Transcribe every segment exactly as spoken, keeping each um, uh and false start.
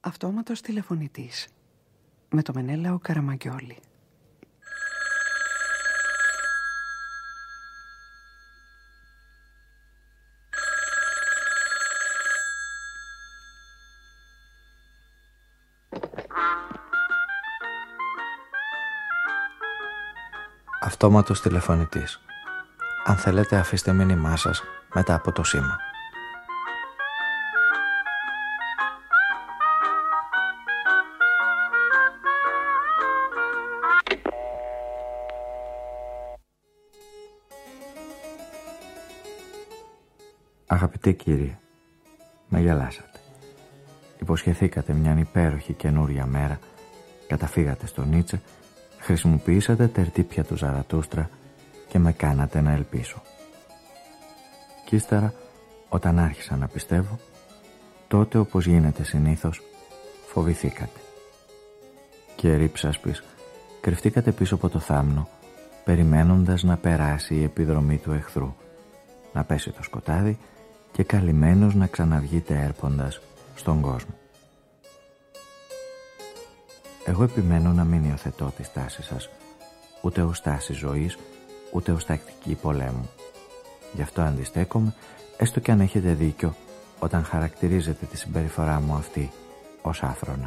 Αυτόματος τηλεφωνητής με το Μενέλαο Καραμαγκιόλη. Αυτόματος τηλεφωνητής. Αν θέλετε, αφήστε μήνυμά σας μετά από το σήμα. Αγαπητοί κύριοι, με γελάσατε. Υποσχεθήκατε μια υπέροχη καινούρια μέρα, καταφύγατε στο Νίτσε, χρησιμοποιήσατε τερτύπια του Ζαρατούστρα και με κάνατε να ελπίσω. Κι ύστερα, όταν άρχισα να πιστεύω, τότε, όπως γίνεται συνήθως, φοβηθήκατε. Και ρίψασπης, κρυφτήκατε πίσω από το θάμνο, περιμένοντας να περάσει η επιδρομή του εχθρού, να πέσει το σκοτάδι και καλυμμένος να ξαναβγείτε έρποντας στον κόσμο. Εγώ επιμένω να μην υιοθετώ τη στάση σας, ούτε ως στάση ζωής, ούτε ως τακτική πολέμου. Γι' αυτό αντιστέκομαι, έστω και αν έχετε δίκιο, όταν χαρακτηρίζετε τη συμπεριφορά μου αυτή ως άφρονα.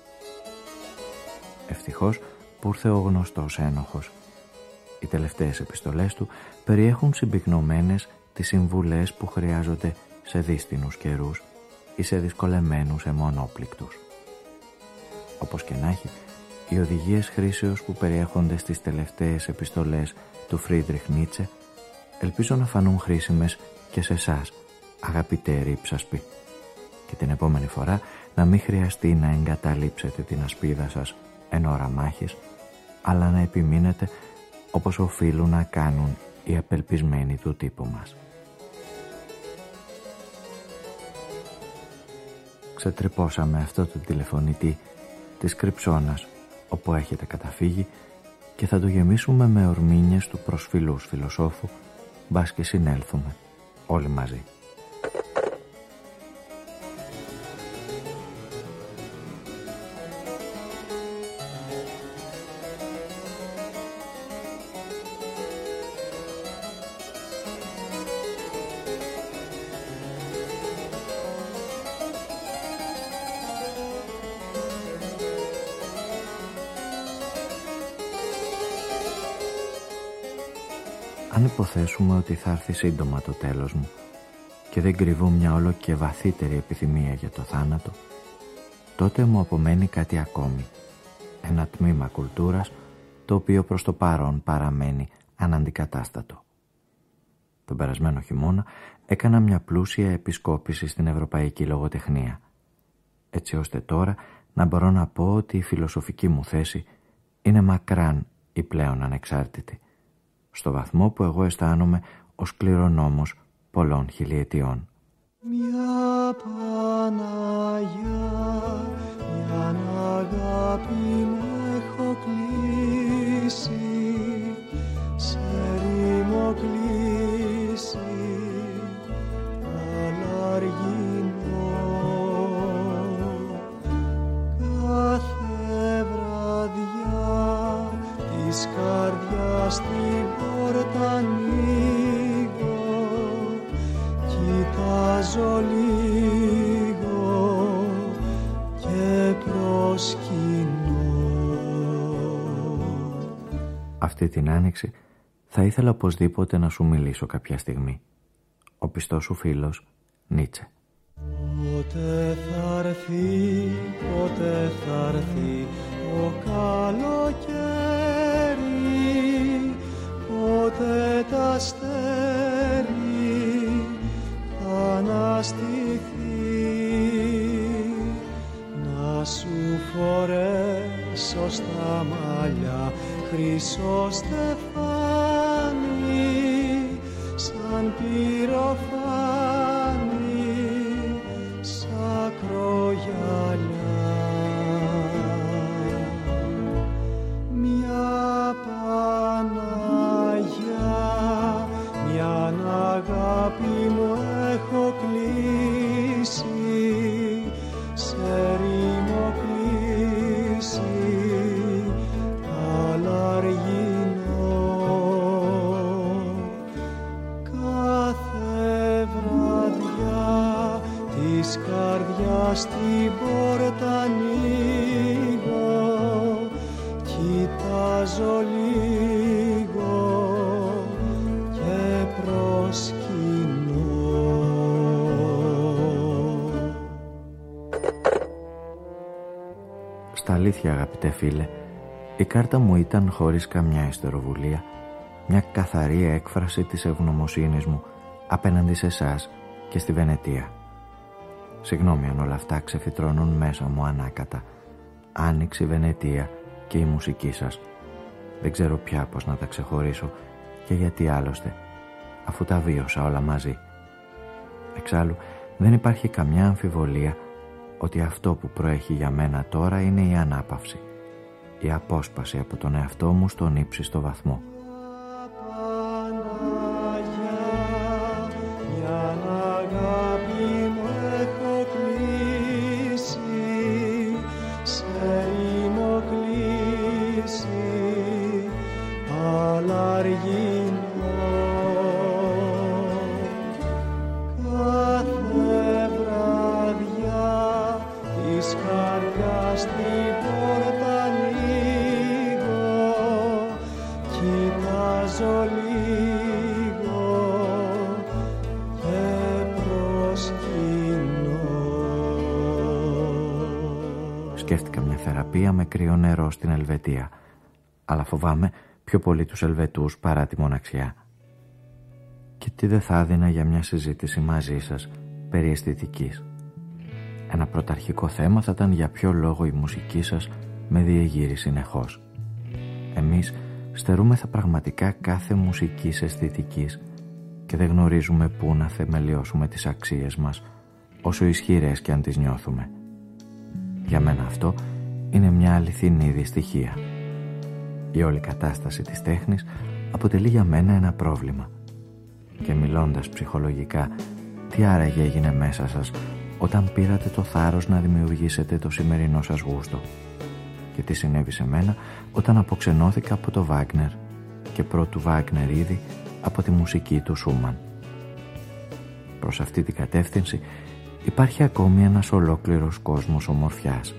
Ευτυχώς που ήρθε ο γνωστός ένοχος. Οι τελευταίες επιστολές του περιέχουν συμπυκνωμένες τις συμβουλές που χρειάζονται σε δύστινους καιρούς ή σε δυσκολεμένους αιμονόπληκτους. Όπως και να έχει, οι οδηγίες χρήσεως που περιέχονται στις τελευταίες επιστολές του Φρίντριχ Νίτσε ελπίζω να φανούν χρήσιμες και σε εσάς, αγαπητέ ρίψασποι, και την επόμενη φορά να μην χρειαστεί να εγκαταλείψετε την ασπίδα σας εν ώρα μάχης, αλλά να επιμείνετε όπως οφείλουν να κάνουν οι απελπισμένοι του τύπου μας. Ξετρυπώσαμε αυτό το τηλεφωνητή της Κρυψώνας όπου έχετε καταφύγει και θα το γεμίσουμε με ορμήνιες του προσφυλούς φιλοσόφου, μπας και συνέλθουμε όλοι μαζί. Αν υποθέσουμε ότι θα έρθει σύντομα το τέλος μου και δεν κρυβώ μια όλο και βαθύτερη επιθυμία για το θάνατο, τότε μου απομένει κάτι ακόμη, ένα τμήμα κουλτούρας το οποίο προς το παρόν παραμένει αναντικατάστατο. Τον περασμένο χειμώνα έκανα μια πλούσια επισκόπηση στην ευρωπαϊκή λογοτεχνία, έτσι ώστε τώρα να μπορώ να πω ότι η φιλοσοφική μου θέση είναι μακράν η πλέον ανεξάρτητη, στο βαθμό που εγώ αισθάνομαι ως κληρονόμος πολλών χιλιετιών. Μια Παναγιά, μια αγάπη μου έχω κλείσει, σε ρήμο κλείσει, αλαργινό. Κάθε βραδιά της καρδιάς την πόρτα ανοίγω, κοιτάζω λίγο και προσκυνώ. Αυτή την άνοιξη θα ήθελα οπωσδήποτε να σου μιλήσω κάποια στιγμή. Ο πιστός σου φίλος Νίτσε. Πότε θα έρθει, πότε θα έρθει το καλοκαίρι, πότε τα αστέρι θα αναστηθεί, να σου φορέσω στα μαλλιά χρυσό στεφάνι, σαν πυροφάνι, σαν κρογιαλιά. Μια Παναγιά, μια αγάπη μου έχω κλείσει, σε ρήμο την πόρτα ανοίγω, κοιτάζω λίγο και προσκυνώ. Στα αλήθεια, αγαπητέ φίλε, η κάρτα μου ήταν, χωρίς καμιά ιστεροβουλία, μια καθαρή έκφραση της ευγνωμοσύνης μου απέναντι σε εσάς και στη Βενετία. Συγγνώμη αν όλα αυτά ξεφυτρώνουν μέσα μου ανάκατα. Άνοιξε η Βενετία και η μουσική σας. Δεν ξέρω πια πώς να τα ξεχωρίσω και γιατί άλλωστε, αφού τα βίωσα όλα μαζί. Εξάλλου, δεν υπάρχει καμιά αμφιβολία ότι αυτό που προέχει για μένα τώρα είναι η ανάπαυση, η απόσπαση από τον εαυτό μου στον ύψιστο βαθμό. Σκέφτηκα μια θεραπεία με κρύο νερό στην Ελβετία, αλλά φοβάμαι πιο πολύ τους Ελβετούς παρά τη μοναξιά. Και τι δεν θα έδινα για μια συζήτηση μαζί σας περί αισθητικής. Ένα πρωταρχικό θέμα θα ήταν για ποιο λόγο η μουσική σας με διεγείρει συνεχώς. Εμείς στερούμεθα πραγματικά κάθε μουσικής αισθητικής και δεν γνωρίζουμε πού να θεμελιώσουμε τις αξίες μας, όσο ισχυρές και αν τις νιώθουμε. Για μένα αυτό είναι μια αληθινή δυστυχία. Η όλη κατάσταση της τέχνης αποτελεί για μένα ένα πρόβλημα. Και μιλώντας ψυχολογικά, τι άραγε έγινε μέσα σας όταν πήρατε το θάρρος να δημιουργήσετε το σημερινό σας γούστο? Και τι συνέβη σε μένα όταν αποξενώθηκα από το Βάγνερ και πρώτου Βάγνερ ήδη από τη μουσική του Σούμαν? Προς αυτή την κατεύθυνση υπάρχει ακόμη ένας ολόκληρος κόσμος ομορφιάς.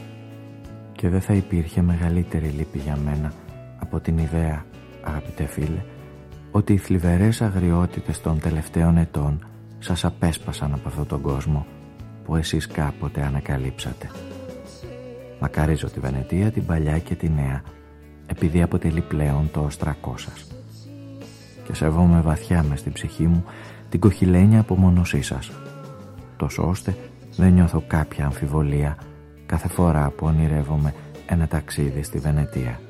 Και δεν θα υπήρχε μεγαλύτερη λύπη για μένα από την ιδέα, αγαπητέ φίλε, ότι οι θλιβερές αγριότητες των τελευταίων ετών σας απέσπασαν από αυτόν τον κόσμο που εσείς κάποτε ανακαλύψατε. Μακαρίζω τη Βενετία, την παλιά και τη νέα, επειδή αποτελεί πλέον το οστρακό σας. Και σεβόμαι βαθιά μες στην ψυχή μου την κοχυλένια απομονωσή σας, τόσο ώστε δεν νιώθω κάποια αμφιβολία κάθε φορά που ονειρεύομαι ένα ταξίδι στη Βενετία.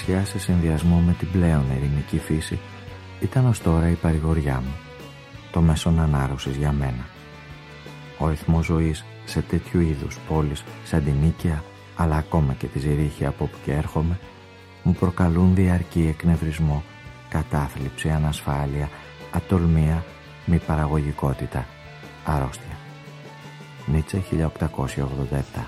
μοναξιά σε συνδυασμό με την πλέον ερημική φύση ήταν ως τώρα η παρηγοριά μου, το μέσον ανάρρωσης για μένα. Ο ρυθμός ζωής σε τέτοιου είδους πόλεις σαν την Νίκαια, αλλά ακόμα και τη Ζηρίχη από όπου και έρχομαι, μου προκαλούν διαρκή εκνευρισμό, κατάθλιψη, ανασφάλεια, ατολμία, μη παραγωγικότητα, αρρώστια. Νίτσε, χίλια οκτακόσια ογδόντα επτά.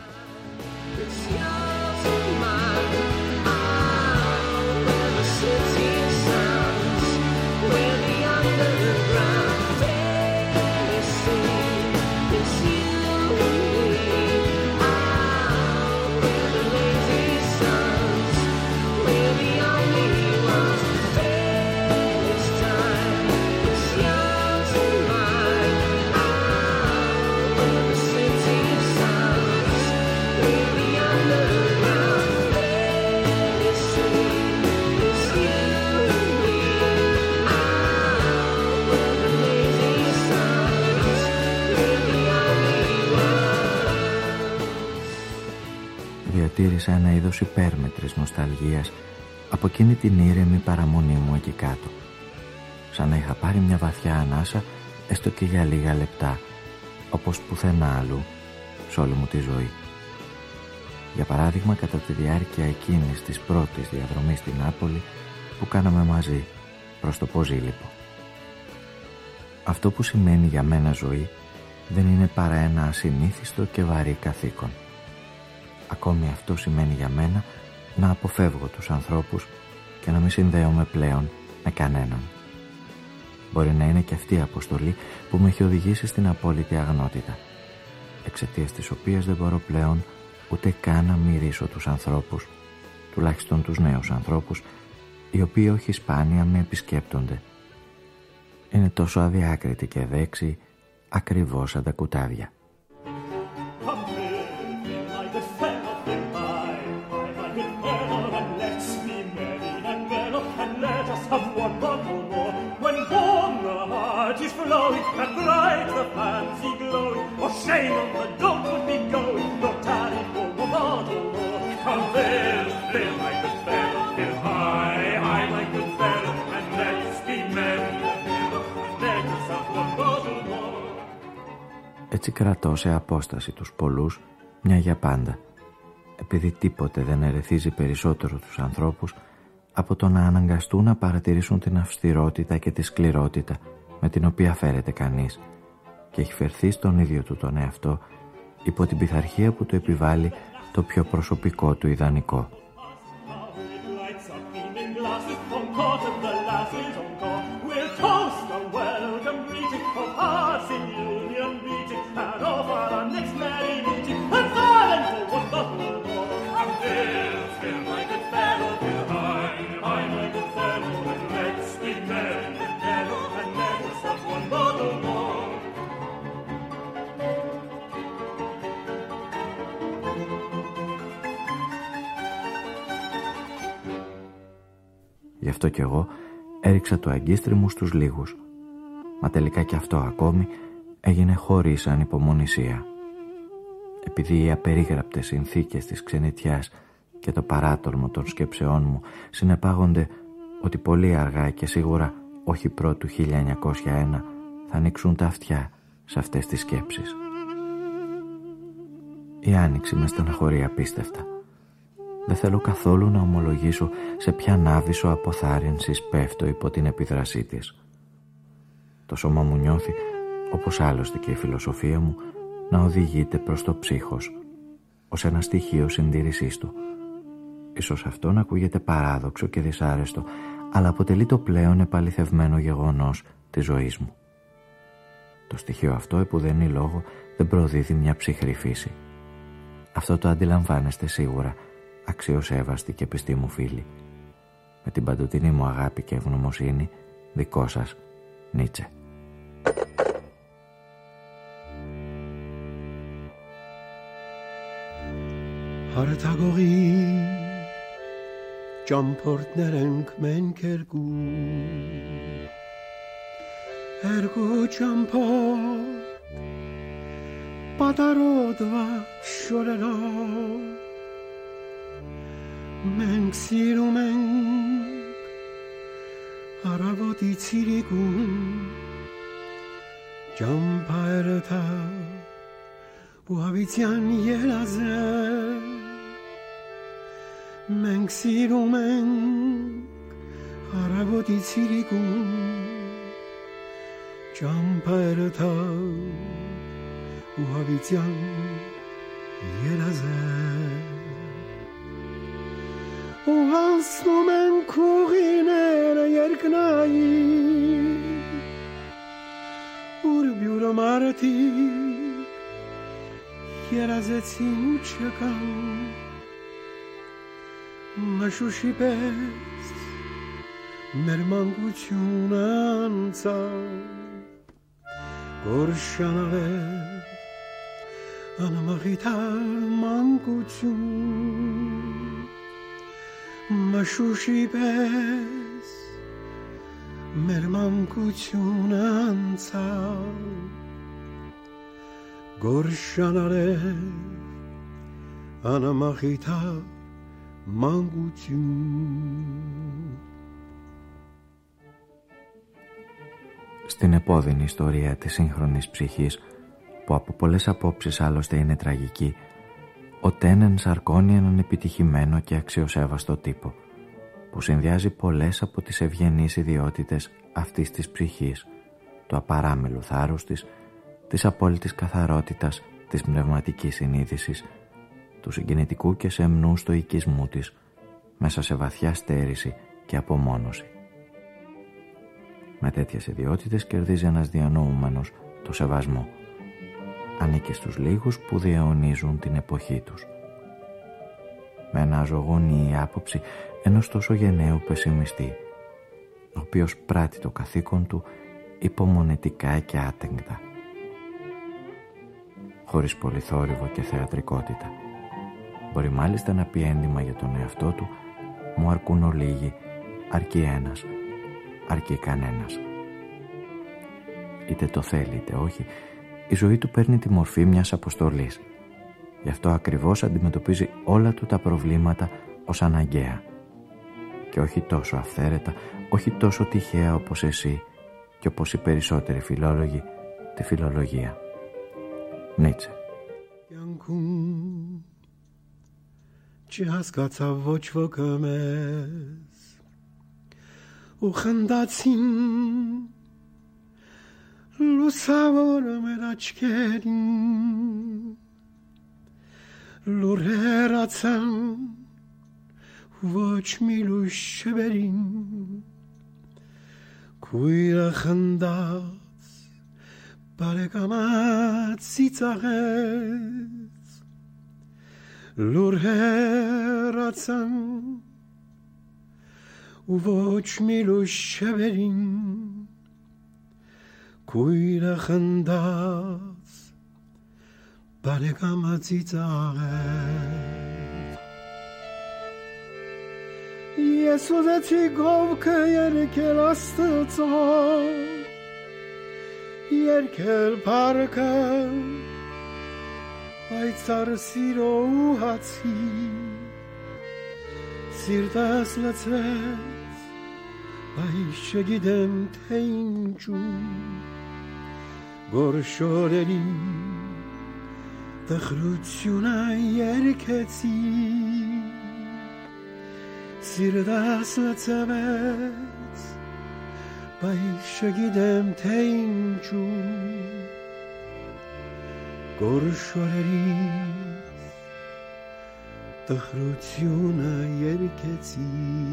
Διατήρησα ένα είδος υπέρμετρης νοσταλγίας από εκείνη την ήρεμη παραμονή μου εκεί κάτω, σαν να είχα πάρει μια βαθιά ανάσα έστω και για λίγα λεπτά, όπως πουθενά αλλού σε όλη μου τη ζωή. Για παράδειγμα, κατά τη διάρκεια εκείνης της πρώτης διαδρομής στην Νάπολη που κάναμε μαζί προς το Ποζίλιππο. Αυτό που σημαίνει για μένα ζωή δεν είναι παρά ένα ασυνήθιστο και βαρύ καθήκον. Ακόμη αυτό σημαίνει για μένα να αποφεύγω τους ανθρώπους και να μην συνδέομαι πλέον με κανέναν. Μπορεί να είναι και αυτή η αποστολή που με έχει οδηγήσει στην απόλυτη αγνότητα, εξαιτίας της οποίας δεν μπορώ πλέον ούτε καν να μυρίσω τους ανθρώπους, τουλάχιστον τους νέους ανθρώπους, οι οποίοι όχι σπάνια με επισκέπτονται. Είναι τόσο αδιάκριτοι και δέξιοι, ακριβώς σαν τα κουτάδια. Έτσι κρατώ σε απόσταση τους πολλούς μια για πάντα, επειδή τίποτε δεν ερεθίζει περισσότερο τους ανθρώπους από το να αναγκαστούν να παρατηρήσουν την αυστηρότητα και τη σκληρότητα με την οποία φέρεται κανείς και έχει φερθεί στον ίδιο του τον εαυτό υπό την πειθαρχία που του επιβάλλει το πιο προσωπικό του ιδανικό. Γι' αυτό κι εγώ έριξα το αγκίστρι μου στους λίγους. Μα τελικά κι αυτό ακόμη έγινε χωρίς ανυπομονησία. Επειδή οι απερίγραπτες συνθήκες της ξενιτιάς και το παράτολμο των σκέψεών μου συνεπάγονται ότι πολύ αργά και σίγουρα όχι πρώτου χίλια εννιακόσια ένα θα ανοίξουν τα αυτιά σε αυτές τις σκέψεις. Η άνοιξη με στεναχωρεί απίστευτα. Δεν θέλω καθόλου να ομολογήσω σε ποια νάβησο αποθάρρυνσης πέφτω υπό την επίδρασή της. Το σώμα μου νιώθει, όπως άλλωστε και η φιλοσοφία μου, να οδηγείται προς το ψύχος, ως ένα στοιχείο συντήρησής του. Ίσως αυτό να ακούγεται παράδοξο και δυσάρεστο, αλλά αποτελεί το πλέον επαληθευμένο γεγονός της ζωής μου. Το στοιχείο αυτό, επουδενή λόγο, δεν προδίδει μια ψυχρή φύση. Αυτό το αντιλαμβάνεστε σίγουρα, αξιοσέβαστοι και πιστοί μου φίλοι. Με την παντοτινή μου αγάπη και ευγνωμοσύνη, δικό σας, Νίτσε. Hartagori Jumportnerենք menkergu Ergo jumport Padarodva sholela մենք սիրում ենք առավոտի ցիրիկուն ճամփայրը թա ու հավիտյան երազը մենք սիրում ենք առավոտի ցիրիկուն ճամփայրը թա ու հավիտյան երազը ու անցնում ենք ուղիները երկնայի ուր բյուրը մարդիկ երազեցին ու չկան մշուշի պես մեր մանկությունը անցավ գորշանալեր անմաղիթար մանկություն մշուշի պես մեր մանկությունը անցավ գորշանալեր անմաղիթար մանկություն. Στην επώδυνη ιστορία της σύγχρονης ψυχής, που από πολλές απόψεις άλλωστε είναι τραγική, ο Τένεν σαρκώνει έναν επιτυχημένο και αξιοσέβαστο τύπο, που συνδυάζει πολλές από τις ευγενείς ιδιότητες αυτής της ψυχής, του απαράμιλου θάρρους της, της απόλυτης καθαρότητας, της πνευματικής συνείδησης, του συγκινητικού και σεμνού στοικισμού της, μέσα σε βαθιά στέρηση και απομόνωση. Με τέτοιες ιδιότητες κερδίζει ένας διανοούμενος το σεβασμό. Ανήκει στους λίγους που διαιωνίζουν την εποχή τους. Με ένα ζωγονή η άποψη ενός τόσο γενναίου πεσημιστή, ο οποίος πράττει το καθήκον του υπομονετικά και άτεγκτα, χωρίς πολύ θόρυβο και θεατρικότητα. Μπορεί μάλιστα να πει έντιμα για τον εαυτό του «Μου αρκούν ολίγοι, αρκεί ένας, αρκεί κανένας». Είτε το θέλει είτε όχι, η ζωή του παίρνει τη μορφή μιας αποστολής. Γι' αυτό ακριβώς αντιμετωπίζει όλα του τα προβλήματα ως αναγκαία. Και όχι τόσο αυθαίρετα, όχι τόσο τυχαία όπως εσύ και όπως οι περισσότεροι φιλόλογοι τη φιλολογία. Νίτσε. Չհասկացավ ոչ ոքը մեզ ու խնդացին լուսավորը մեր աչքերին լուրերացան ոչ մի լույս չբերին քույրը խնդաց բարեկամած ծիծաղեց լուրերացան ու ոչ մի լույս չբերին քույրը խնդաց բարեկամած ծիծաղեց ես ուզեցի գովքը երգել Աստծո երգել փառքը Այցար սիրո ու հացի սիրտս լծվեց բայց չգիտեմ թե ինչու գորշորերի տխրությունը երգեցի սիրտս լծվեց բայց չգիտեմ թե ինչու Գորշորերից տխրությունը երգեցի.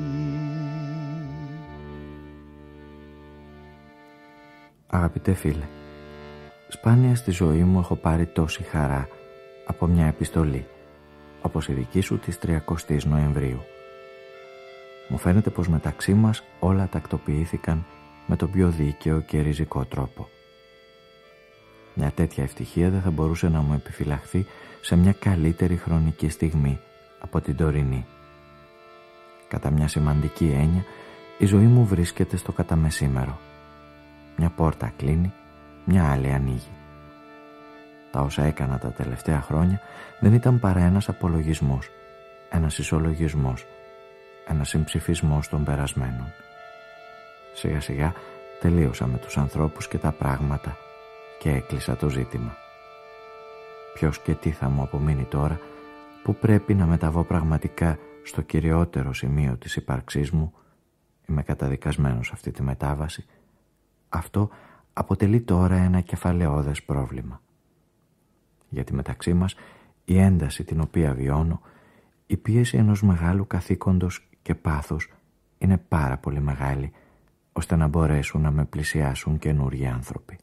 Αγαπητέ φίλε, σπάνια στη ζωή μου έχω πάρει τόση χαρά από μια επιστολή, όπως η δική σου της τριακοστής Νοεμβρίου. Μου φαίνεται πως μεταξύ μας όλα τακτοποιήθηκαν με τον πιο δίκαιο και ριζικό τρόπο. Μια τέτοια ευτυχία δεν θα μπορούσε να μου επιφυλαχθεί σε μια καλύτερη χρονική στιγμή από την τωρινή. Κατά μια σημαντική έννοια, η ζωή μου βρίσκεται στο καταμεσήμερο. Μια πόρτα κλείνει, μια άλλη ανοίγει. Τα όσα έκανα τα τελευταία χρόνια δεν ήταν παρά ένας απολογισμός, ένας ισολογισμός, ένα συμψηφισμό των περασμένων. Σιγά σιγά τελείωσα με τους ανθρώπους και τα πράγματα και έκλεισα το ζήτημα. Ποιος και τι θα μου απομείνει τώρα που πρέπει να μεταβώ πραγματικά στο κυριότερο σημείο της ύπαρξής μου? Είμαι καταδικασμένος σε αυτή τη μετάβαση. Αυτό αποτελεί τώρα ένα κεφαλαιώδες πρόβλημα. Γιατί μεταξύ μας η ένταση την οποία βιώνω, η πίεση ενός μεγάλου καθήκοντος και πάθους είναι πάρα πολύ μεγάλη, ώστε να μπορέσουν να με πλησιάσουν καινούργιοι άνθρωποι.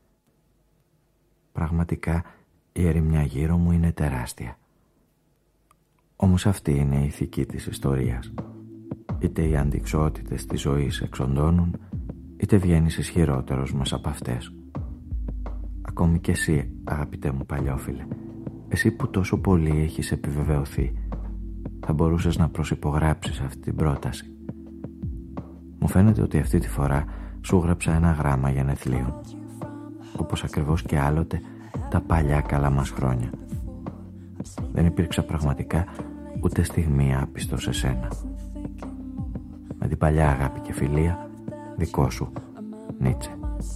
Πραγματικά η ερημιά γύρω μου είναι τεράστια. Όμως αυτή είναι η ηθική της ιστορίας. Είτε οι αντιξότητες της ζωής εξοντώνουν, είτε βγαίνεις ισχυρότερος μέσα από αυτές. Ακόμη και εσύ, αγαπητέ μου παλιόφιλε, εσύ που τόσο πολύ έχεις επιβεβαιωθεί, θα μπορούσες να προσυπογράψεις αυτή την πρόταση. Μου φαίνεται ότι αυτή τη φορά σου γράψα ένα γράμμα γενεθλίων, όπως ακριβώς και άλλοτε τα παλιά καλά μας χρόνια. Δεν υπήρξα πραγματικά ούτε στιγμή άπιστος σε σένα. Με την παλιά αγάπη και φιλία, δικό σου, Νίτσε.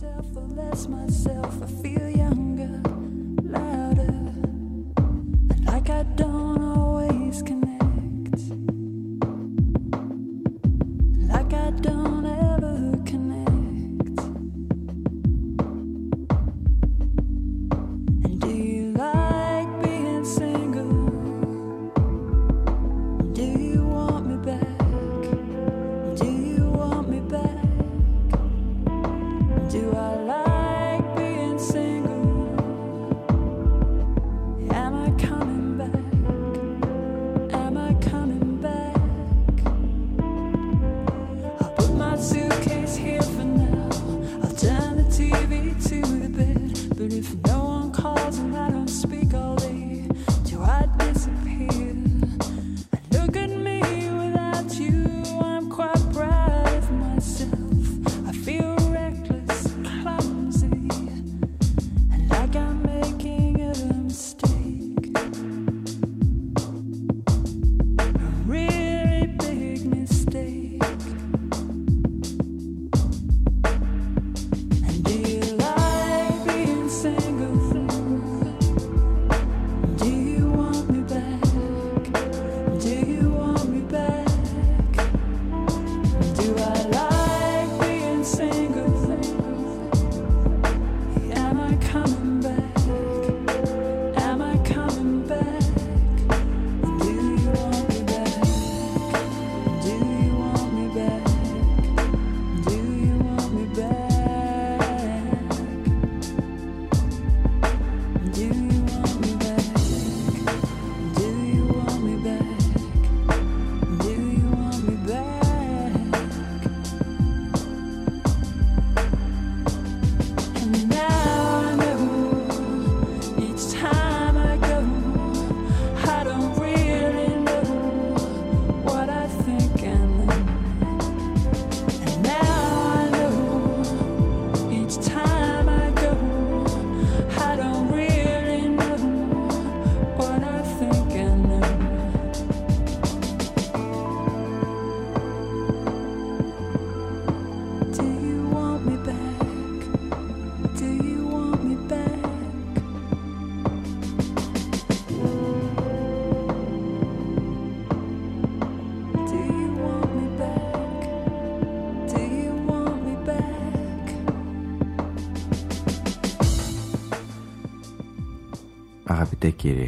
Αγαπητέ κύριε,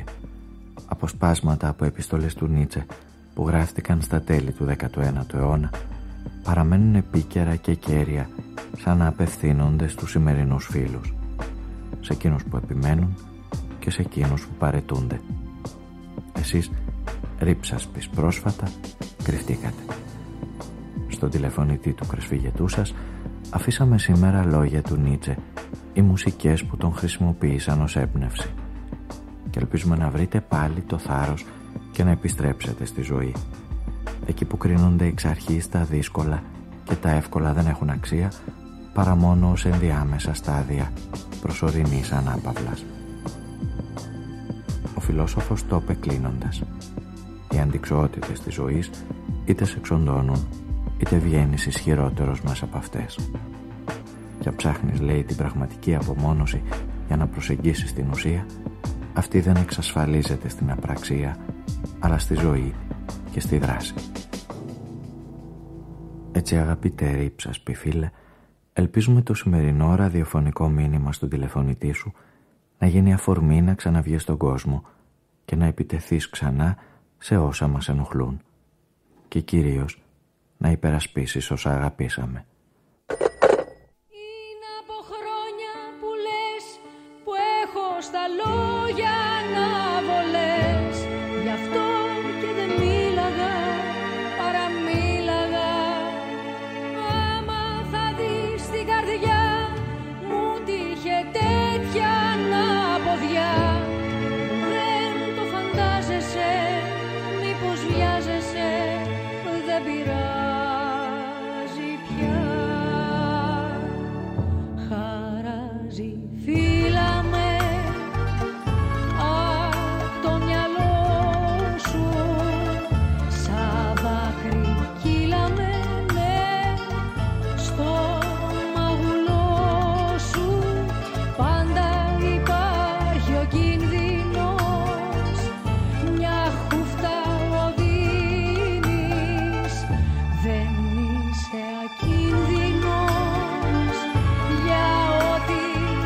αποσπάσματα από επιστολές του Νίτσε που γράφτηκαν στα τέλη του δέκατου ένατου αιώνα παραμένουν επίκαιρα και κέρια, σαν να απευθύνονται στους σημερινούς φίλους, σε εκείνους που επιμένουν και σε εκείνους που παρετούνται. Εσείς, ρίψασπις πρόσφατα, κρυφτήκατε. Στον τηλεφωνητή του κρεσφυγετού σας αφήσαμε σήμερα λόγια του Νίτσε, οι μουσικές που τον χρησιμοποίησαν ως έμπνευση, και ελπίζουμε να βρείτε πάλι το θάρρος και να επιστρέψετε στη ζωή. Εκεί που κρίνονται εξ αρχής τα δύσκολα και τα εύκολα δεν έχουν αξία παρά μόνο ως ενδιάμεσα στάδια προσωρινής ανάπαυλας. Ο φιλόσοφος το είπε κλείνοντας: οι αντιξοότητες της ζωής είτε σε εξοντώνουν, είτε βγαίνεις ισχυρότερος μέσα από αυτές. Και ψάχνεις, λέει, την πραγματική απομόνωση για να προσεγγίσεις την ουσία, αυτή δεν εξασφαλίζεται στην απραξία, αλλά στη ζωή και στη δράση. Έτσι, αγαπητέ ρίψασπη φίλε, ελπίζουμε το σημερινό ραδιοφωνικό μήνυμα στον τηλεφωνητή σου να γίνει αφορμή να ξαναβγείς στον κόσμο και να επιτεθείς ξανά σε όσα μας ενοχλούν και κυρίως να υπερασπίσεις όσα αγαπήσαμε. Είναι από χρόνια που λες, που έχω στα λόγια αναβολές, γι' αυτό και δεν μίλαγα, παραμίλαγα. Άμα θα δεις την καρδιά μου τύχε τέτοια αναποδιά, δεν το φαντάζεσαι, μήπως βιάζεσαι, δεν πειράζει πια. Χαράζει, φίλα με, απ' το μυαλό σου, σαν δάκρυ κύλαμε, ναι, στο μαγουλό σου. Πάντα υπάρχει ο κίνδυνος, μια χούφτα οδύνης, δεν είσαι ακίνδυνος για ό,τι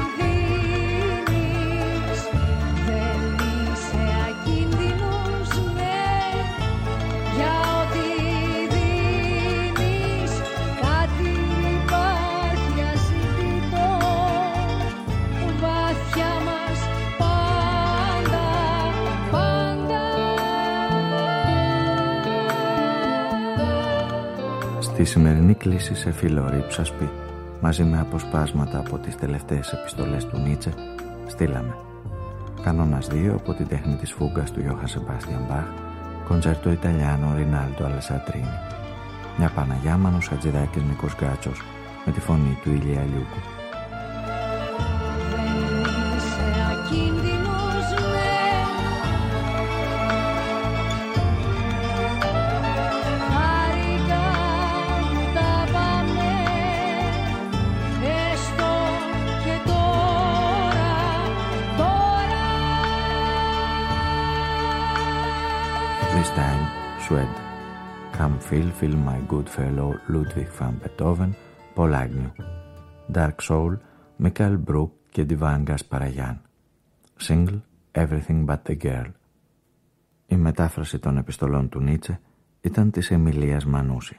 δίνεις. Δεν είσαι ακίνδυνος, ναι, για ό,τι δίνεις. Κάτι υπάρχει ασυντήτο βαθιά μας πάντα, πάντα. Στη σημερινή κλήση σε φίλο ρίψασπη, μαζί με αποσπάσματα από τις τελευταίες επιστολές του Νίτσε, στείλαμε Κανόνας δύο από την τέχνη της φούγκας του Ιωάνν Σεμπάστιαν Μπαχ, κοντσέρτο Ιταλιάνο Ρινάλντο Αλεσαντρίνη. Μια Παναγιά Μάνος Χατζηδάκης Νίκος Γκάτσος με τη φωνή του Ηλία Λιούκου. Δεν είσαι ακίνδυνος, ναι, χάρηκα που τα πάμε, έστω και τώρα, τώρα. This time, Suede. Come feel, feel my good fellow Ludwig van Beethoven, Paul Agnew. Dark Soul, Michael Brook και Divan Gasparayan. Single, Everything But The Girl. Η μετάφραση των επιστολών του Νίτσε ήταν της Εμιλίας Μανούση.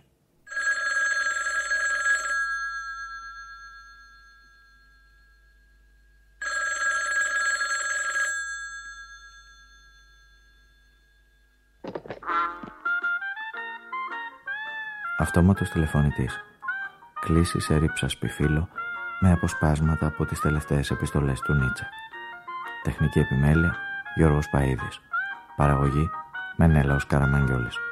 Αυτόματος τηλεφωνητής. Κλήση σε ρίψασπη φίλο με αποσπάσματα από τις τελευταίες επιστολές του Νίτσε. Τεχνική επιμέλεια Γιώργος Παΐδης. Παραγωγή Μενέλαος Καραμαγγιόλης.